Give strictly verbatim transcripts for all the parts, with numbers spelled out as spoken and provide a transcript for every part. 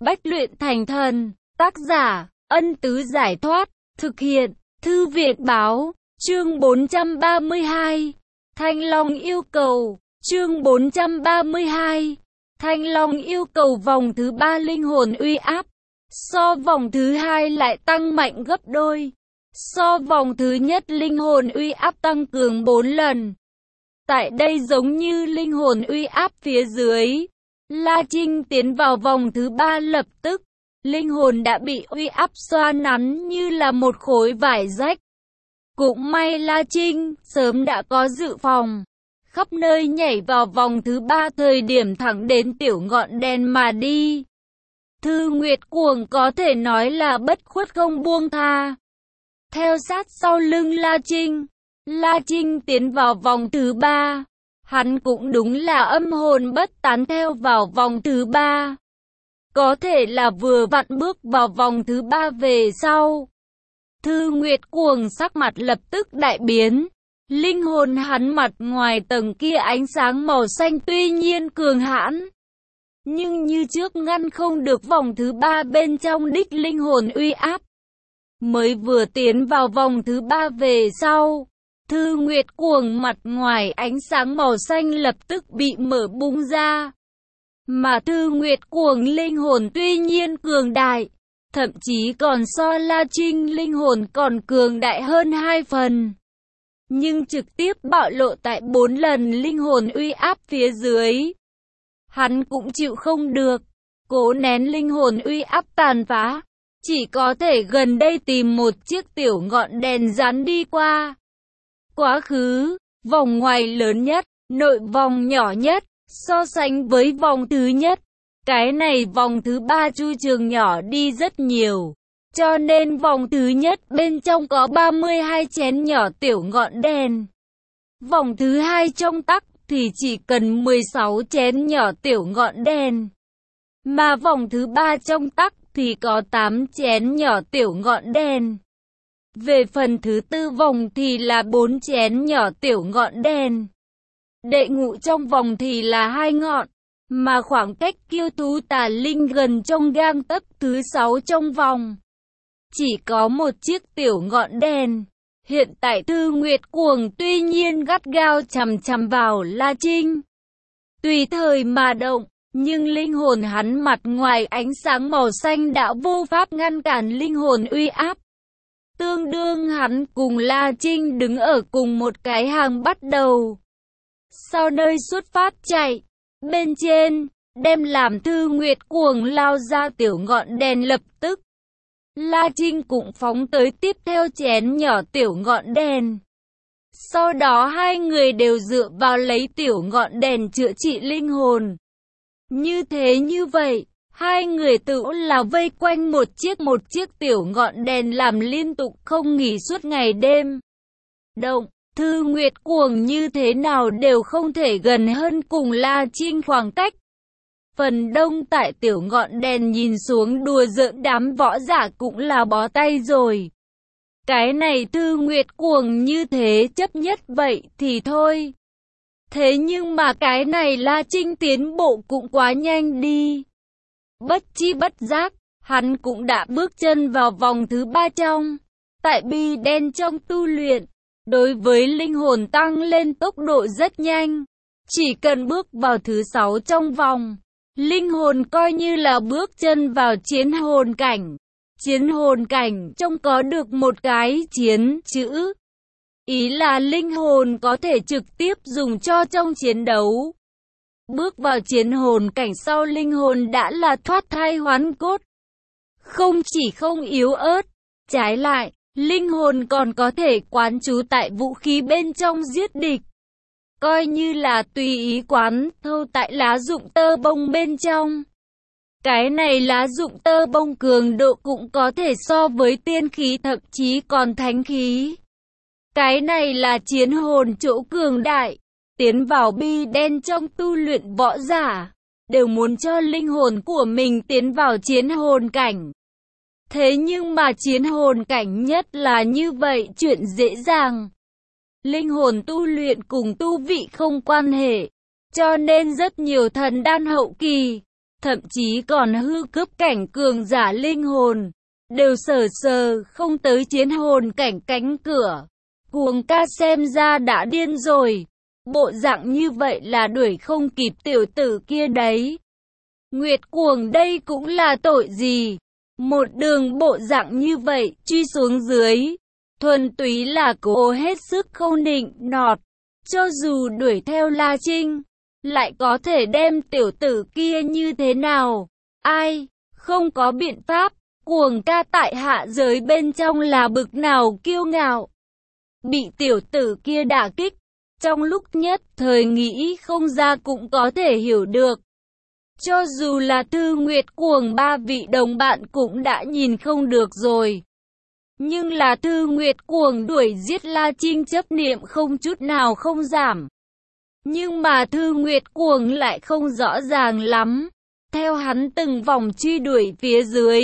Bách luyện thành thần. Tác giả, Ân Tứ Giải Thoát. Thực hiện, Thư Viện Báo. Chương bốn trăm ba mươi hai. Thanh Long yêu cầu. Chương bốn trăm ba mươi hai. Thanh Long yêu cầu vòng thứ ba linh hồn uy áp. So vòng thứ hai lại tăng mạnh gấp đôi. So vòng thứ nhất linh hồn uy áp tăng cường bốn lần. Tại đây giống như linh hồn uy áp phía dưới. La Trinh tiến vào vòng thứ ba lập tức. Linh hồn đã bị uy áp xoa nắn như là một khối vải rách. Cũng may La Trinh sớm đã có dự phòng. Khắp nơi nhảy vào vòng thứ ba thời điểm thẳng đến tiểu ngọn đèn mà đi. Thư Nguyệt Cuồng có thể nói là bất khuất không buông tha. Theo sát sau lưng La Trinh, La Trinh tiến vào vòng thứ ba. Hắn cũng đúng là âm hồn bất tán theo vào vòng thứ ba. Có thể là vừa vặn bước vào vòng thứ ba về sau. Thư Nguyệt Cuồng sắc mặt lập tức đại biến. Linh hồn hắn mặt ngoài tầng kia ánh sáng màu xanh tuy nhiên cường hãn. Nhưng như trước ngăn không được vòng thứ ba bên trong đích linh hồn uy áp. Mới vừa tiến vào vòng thứ ba về sau. Thư Nguyệt Cuồng mặt ngoài ánh sáng màu xanh lập tức bị mở bung ra. Mà Thư Nguyệt Cuồng linh hồn tuy nhiên cường đại. Thậm chí còn so La Trinh linh hồn còn cường đại hơn hai phần. Nhưng trực tiếp bạo lộ tại bốn lần linh hồn uy áp phía dưới. Hắn cũng chịu không được. Cố nén linh hồn uy áp tàn phá. Chỉ có thể gần đây tìm một chiếc tiểu ngọn đèn dán đi qua. Quá khứ, vòng ngoài lớn nhất, nội vòng nhỏ nhất, so sánh với vòng thứ nhất. Cái này vòng thứ ba chu trường nhỏ đi rất nhiều. Cho nên vòng thứ nhất bên trong có ba mươi hai chén nhỏ tiểu ngọn đèn. Vòng thứ hai trong tắc thì chỉ cần mười sáu chén nhỏ tiểu ngọn đèn. Mà vòng thứ ba trong tắc thì có tám chén nhỏ tiểu ngọn đèn. Về phần thứ tư vòng thì là bốn chén nhỏ tiểu ngọn đèn. Đệ ngũ trong vòng thì là hai ngọn. Mà khoảng cách kiêu thú tà linh gần trong gang tấc thứ sáu trong vòng. Chỉ có một chiếc tiểu ngọn đèn. Hiện tại Thư Nguyệt Cuồng tuy nhiên gắt gao chằm chằm vào La Trinh. Tùy thời mà động, nhưng linh hồn hắn mặt ngoài ánh sáng màu xanh đã vô pháp ngăn cản linh hồn uy áp. Tương đương hắn cùng La Trinh đứng ở cùng một cái hàng bắt đầu. Sau nơi xuất phát chạy, bên trên, đem làm Thư Nguyệt Cuồng lao ra tiểu ngọn đèn lập tức. La Trinh cũng phóng tới tiếp theo chén nhỏ tiểu ngọn đèn. Sau đó hai người đều dựa vào lấy tiểu ngọn đèn chữa trị linh hồn. Như thế như vậy, hai người tự là vây quanh một chiếc một chiếc tiểu ngọn đèn làm liên tục không nghỉ suốt ngày đêm. Động, Thư Nguyệt Cuồng như thế nào đều không thể gần hơn cùng La Trinh khoảng cách. Phần đông tại tiểu ngọn đèn nhìn xuống đùa giỡn đám võ giả cũng là bó tay rồi. Cái này Thư Nguyệt Cuồng như thế chấp nhất vậy thì thôi. Thế nhưng mà cái này La Trinh tiến bộ cũng quá nhanh đi. Bất chi bất giác, hắn cũng đã bước chân vào vòng thứ ba trong. Tại bi đen trong tu luyện, đối với linh hồn tăng lên tốc độ rất nhanh. Chỉ cần bước vào thứ sáu trong vòng. Linh hồn coi như là bước chân vào chiến hồn cảnh. Chiến hồn cảnh trong có được một cái chiến chữ. Ý là linh hồn có thể trực tiếp dùng cho trong chiến đấu. Bước vào chiến hồn cảnh sau linh hồn đã là thoát thai hoán cốt. Không chỉ không yếu ớt, trái lại, linh hồn còn có thể quán trú tại vũ khí bên trong giết địch. Coi như là tùy ý quán thâu tại lá dụng tơ bông bên trong. Cái này lá dụng tơ bông cường độ cũng có thể so với tiên khí thậm chí còn thánh khí. Cái này là chiến hồn chỗ cường đại. Tiến vào bi đen trong tu luyện võ giả, đều muốn cho linh hồn của mình tiến vào chiến hồn cảnh. Thế nhưng mà chiến hồn cảnh nhất là như vậy chuyện dễ dàng. Linh hồn tu luyện cùng tu vị không quan hệ, cho nên rất nhiều thần đan hậu kỳ, thậm chí còn hư cấp cảnh cường giả linh hồn, đều sờ sờ không tới chiến hồn cảnh cánh cửa. Cuồng ca xem ra đã điên rồi, bộ dạng như vậy là đuổi không kịp tiểu tử kia đấy. Nguyệt Cuồng đây cũng là tội gì? Một đường bộ dạng như vậy, truy xuống dưới, thuần túy là cố hết sức không nịnh nọt. Cho dù đuổi theo La Trinh, lại có thể đem tiểu tử kia như thế nào? Ai? Không có biện pháp. Cuồng ca tại hạ giới bên trong là bực nào kiêu ngạo. Bị tiểu tử kia đả kích, trong lúc nhất thời nghĩ không ra cũng có thể hiểu được. Cho dù là Thư Nguyệt Cuồng ba vị đồng bạn cũng đã nhìn không được rồi. Nhưng là Thư Nguyệt Cuồng đuổi giết La Trinh chấp niệm không chút nào không giảm. Nhưng mà Thư Nguyệt Cuồng lại không rõ ràng lắm. Theo hắn từng vòng truy đuổi phía dưới,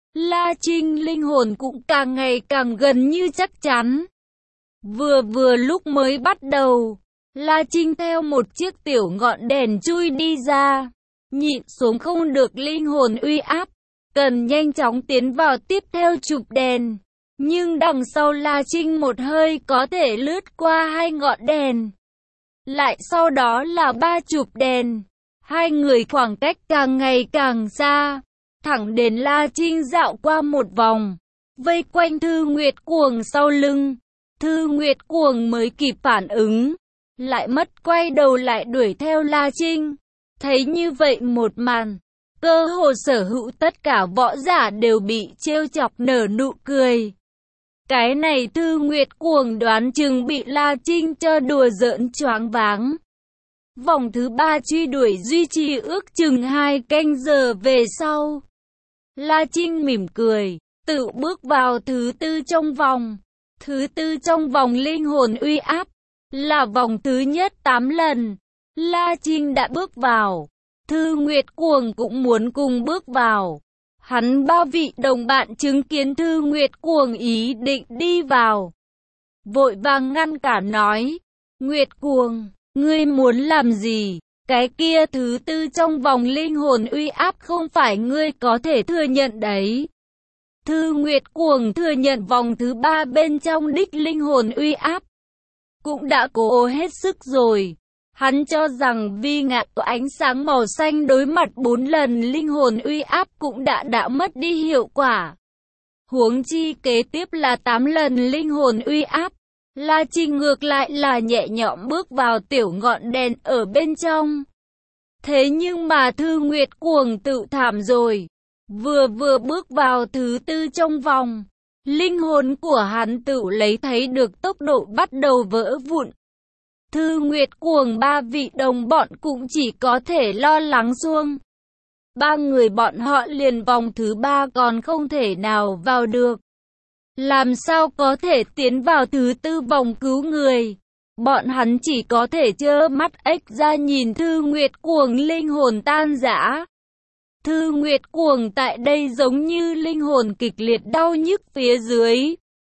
La Trinh linh hồn cũng càng ngày càng gần như chắc chắn. Vừa vừa lúc mới bắt đầu, La Trinh theo một chiếc tiểu ngọn đèn chui đi ra, nhịn xuống không được linh hồn uy áp, cần nhanh chóng tiến vào tiếp theo chụp đèn. Nhưng đằng sau La Trinh một hơi có thể lướt qua hai ngọn đèn. Lại sau đó là ba chụp đèn. Hai người khoảng cách càng ngày càng xa. Thẳng đến La Trinh dạo qua một vòng, vây quanh Thư Nguyệt Cuồng sau lưng. Thư Nguyệt Cuồng mới kịp phản ứng, lại mất quay đầu lại đuổi theo La Trinh. Thấy như vậy một màn, cơ hồ sở hữu tất cả võ giả đều bị trêu chọc nở nụ cười. Cái này Thư Nguyệt Cuồng đoán chừng bị La Trinh cho đùa giỡn choáng váng. Vòng thứ ba truy đuổi duy trì ước chừng hai canh giờ về sau. La Trinh mỉm cười, tự bước vào thứ tư trong vòng. Thứ tư trong vòng linh hồn uy áp, là vòng thứ nhất tám lần. La Trinh đã bước vào, Thư Nguyệt Cuồng cũng muốn cùng bước vào. Hắn ba vị đồng bạn chứng kiến Thư Nguyệt Cuồng ý định đi vào, vội vàng ngăn cản nói, Nguyệt Cuồng, ngươi muốn làm gì? Cái kia thứ tư trong vòng linh hồn uy áp không phải ngươi có thể thừa nhận đấy. Thư Nguyệt Cuồng thừa nhận vòng thứ ba bên trong đích linh hồn uy áp cũng đã cố hết sức rồi. Hắn cho rằng vi ngạn có ánh sáng màu xanh đối mặt bốn lần linh hồn uy áp cũng đã đã mất đi hiệu quả. Huống chi kế tiếp là tám lần linh hồn uy áp. La Trinh ngược lại là nhẹ nhõm bước vào tiểu ngọn đèn ở bên trong. Thế nhưng mà Thư Nguyệt Cuồng tự thảm rồi. Vừa vừa bước vào thứ tư trong vòng, linh hồn của hắn tự lấy thấy được tốc độ bắt đầu vỡ vụn. Thư Nguyệt Cuồng ba vị đồng bọn cũng chỉ có thể lo lắng xuông. Ba người bọn họ liền vòng thứ ba còn không thể nào vào được. Làm sao có thể tiến vào thứ tư vòng cứu người? Bọn hắn chỉ có thể trơ mắt ếch ra nhìn Thư Nguyệt Cuồng linh hồn tan rã. Thư Nguyệt Cuồng tại đây giống như linh hồn kịch liệt đau nhức phía dưới.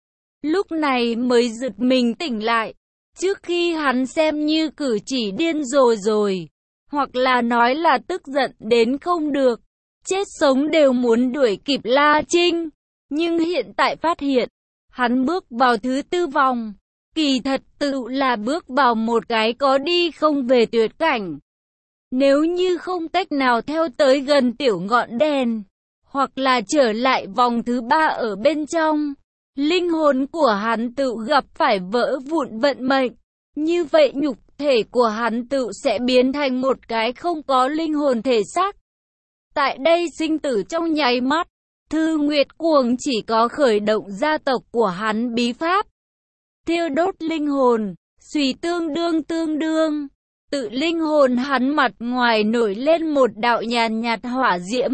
Lúc này mới giật mình tỉnh lại. Trước khi hắn xem như cử chỉ điên rồ rồi, hoặc là nói là tức giận đến không được, chết sống đều muốn đuổi kịp La Trinh. Nhưng hiện tại phát hiện, hắn bước vào thứ tư vòng, kỳ thật tự là bước vào một cái có đi không về tuyệt cảnh. Nếu như không cách nào theo tới gần tiểu ngọn đèn, hoặc là trở lại vòng thứ ba ở bên trong, linh hồn của hắn tự gặp phải vỡ vụn vận mệnh. Như vậy nhục thể của hắn tự sẽ biến thành một cái không có linh hồn thể xác. Tại đây sinh tử trong nháy mắt, Thư Nguyệt Cuồng chỉ có khởi động gia tộc của hắn bí pháp. Thiêu đốt linh hồn, suy tương đương tương đương. Tự linh hồn hắn mặt ngoài nổi lên một đạo nhàn nhạt hỏa diễm.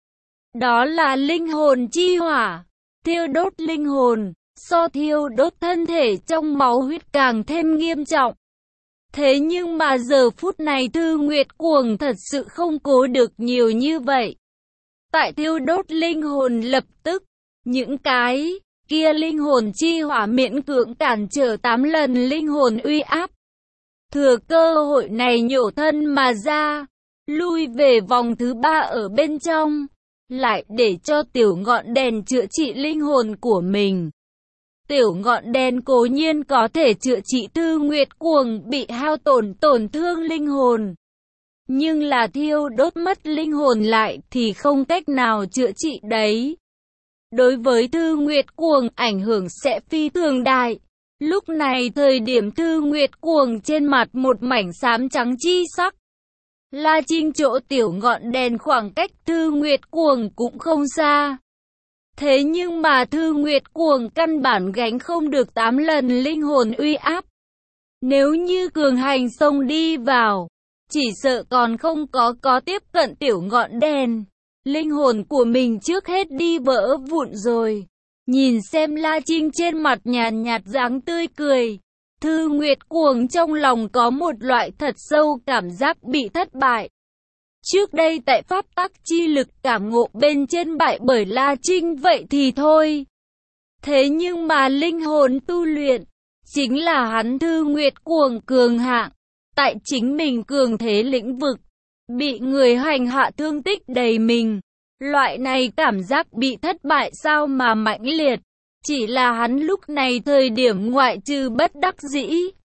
Đó là linh hồn chi hỏa. Thiêu đốt linh hồn, so thiêu đốt thân thể trong máu huyết càng thêm nghiêm trọng. Thế nhưng mà giờ phút này Thư Nguyệt Cuồng thật sự không cố được nhiều như vậy. Tại thiêu đốt linh hồn lập tức, những cái kia linh hồn chi hỏa miễn cưỡng cản trở tám lần linh hồn uy áp. Thừa cơ hội này nhổ thân mà ra, lui về vòng thứ ba ở bên trong, lại để cho tiểu ngọn đèn chữa trị linh hồn của mình. Tiểu ngọn đèn cố nhiên có thể chữa trị Thư Nguyệt Cuồng bị hao tổn tổn thương linh hồn. Nhưng là thiêu đốt mất linh hồn lại thì không cách nào chữa trị đấy. Đối với Thư Nguyệt Cuồng ảnh hưởng sẽ phi thường đại. Lúc này thời điểm Thư Nguyệt Cuồng trên mặt một mảnh xám trắng chi sắc. La Trinh chỗ tiểu ngọn đèn khoảng cách Thư Nguyệt Cuồng cũng không xa. Thế nhưng mà Thư Nguyệt Cuồng căn bản gánh không được tám lần linh hồn uy áp. Nếu như cường hành xông đi vào, chỉ sợ còn không có có tiếp cận tiểu ngọn đèn. Linh hồn của mình trước hết đi vỡ vụn rồi. Nhìn xem La Trinh trên mặt nhàn nhạt dáng tươi cười. Thư Nguyệt Cuồng trong lòng có một loại thật sâu cảm giác bị thất bại. Trước đây tại pháp tắc chi lực cảm ngộ bên trên bại bởi La Trinh vậy thì thôi. Thế nhưng mà linh hồn tu luyện, chính là hắn Thư Nguyệt Cuồng cường hạng, tại chính mình cường thế lĩnh vực, bị người hành hạ thương tích đầy mình. Loại này cảm giác bị thất bại sao mà mãnh liệt, chỉ là hắn lúc này thời điểm ngoại trừ bất đắc dĩ.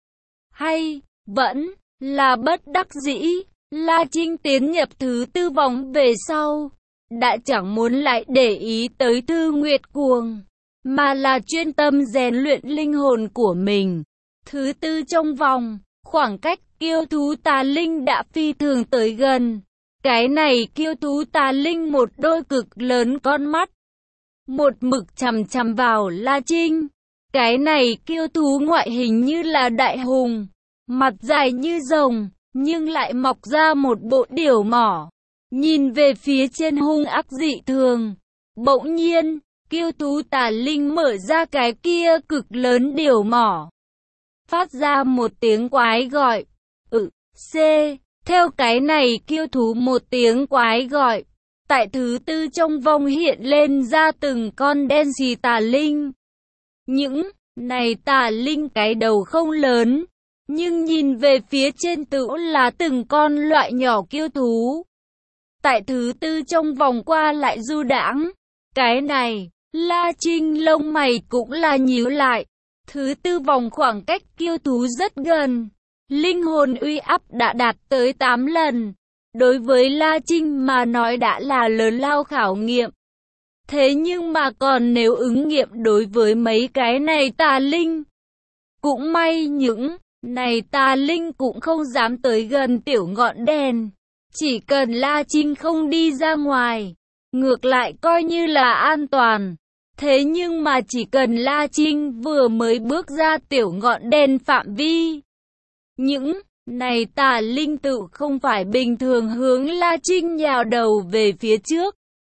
Hay, vẫn là bất đắc dĩ. La Trinh tiến nhập thứ tư vòng về sau, đã chẳng muốn lại để ý tới Thư Nguyệt Cuồng, mà là chuyên tâm rèn luyện linh hồn của mình. Thứ tư trong vòng, khoảng cách kiêu thú tà linh đã phi thường tới gần. Cái này kiêu thú tà linh một đôi cực lớn con mắt, một mực chằm chằm vào La Trinh. Cái này kiêu thú ngoại hình như là đại hùng, mặt dài như rồng, nhưng lại mọc ra một bộ điểu mỏ, nhìn về phía trên hung ác dị thường. Bỗng nhiên, kiêu thú tà linh mở ra cái kia cực lớn điểu mỏ, phát ra một tiếng quái gọi. Ừ, C. Theo cái này kiêu thú một tiếng quái gọi, tại thứ tư trong vòng hiện lên ra từng con đen xì tà linh. Những này tà linh cái đầu không lớn, nhưng nhìn về phía trên tựu là từng con loại nhỏ kiêu thú. Tại thứ tư trong vòng qua lại du đãng. Cái này, La Trinh lông mày cũng là nhíu lại. Thứ tư vòng khoảng cách kiêu thú rất gần. Linh hồn uy áp đã đạt tới tám lần. Đối với La Trinh mà nói đã là lớn lao khảo nghiệm. Thế nhưng mà còn nếu ứng nghiệm đối với mấy cái này tà linh, cũng may những này tà linh cũng không dám tới gần tiểu ngọn đèn. Chỉ cần La Trinh không đi ra ngoài, ngược lại coi như là an toàn. Thế nhưng mà chỉ cần La Trinh vừa mới bước ra tiểu ngọn đèn phạm vi, những này tà linh tự không phải bình thường hướng La Trinh nhào đầu về phía trước.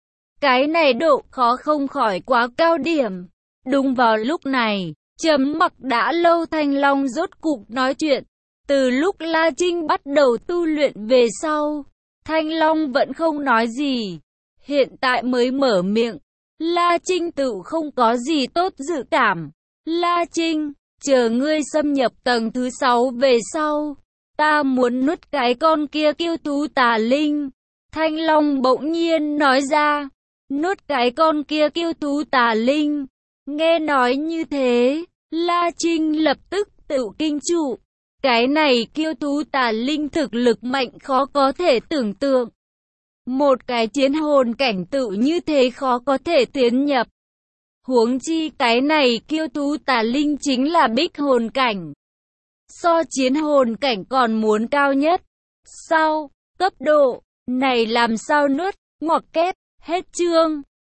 Cái này độ khó không khỏi quá cao điểm. Đúng vào lúc này, trầm mặc đã lâu Thanh Long rốt cục nói chuyện. Từ lúc La Trinh bắt đầu tu luyện về sau, Thanh Long vẫn không nói gì. Hiện tại mới mở miệng, La Trinh tự không có gì tốt dự cảm. La Trinh, chờ ngươi xâm nhập tầng thứ sáu về sau, ta muốn nuốt cái con kia kiêu thú tà linh. Thanh Long bỗng nhiên nói ra, nuốt cái con kia kiêu thú tà linh. Nghe nói như thế, La Trinh lập tức tự kinh trụ. Cái này kiêu thú tà linh thực lực mạnh khó có thể tưởng tượng. Một cái chiến hồn cảnh tự như thế khó có thể tiến nhập. Huống chi cái này kiêu thú tà linh chính là bích hồn cảnh. So chiến hồn cảnh còn muốn cao nhất. Sao, cấp độ này làm sao nuốt, ngoặc kép, hết chương.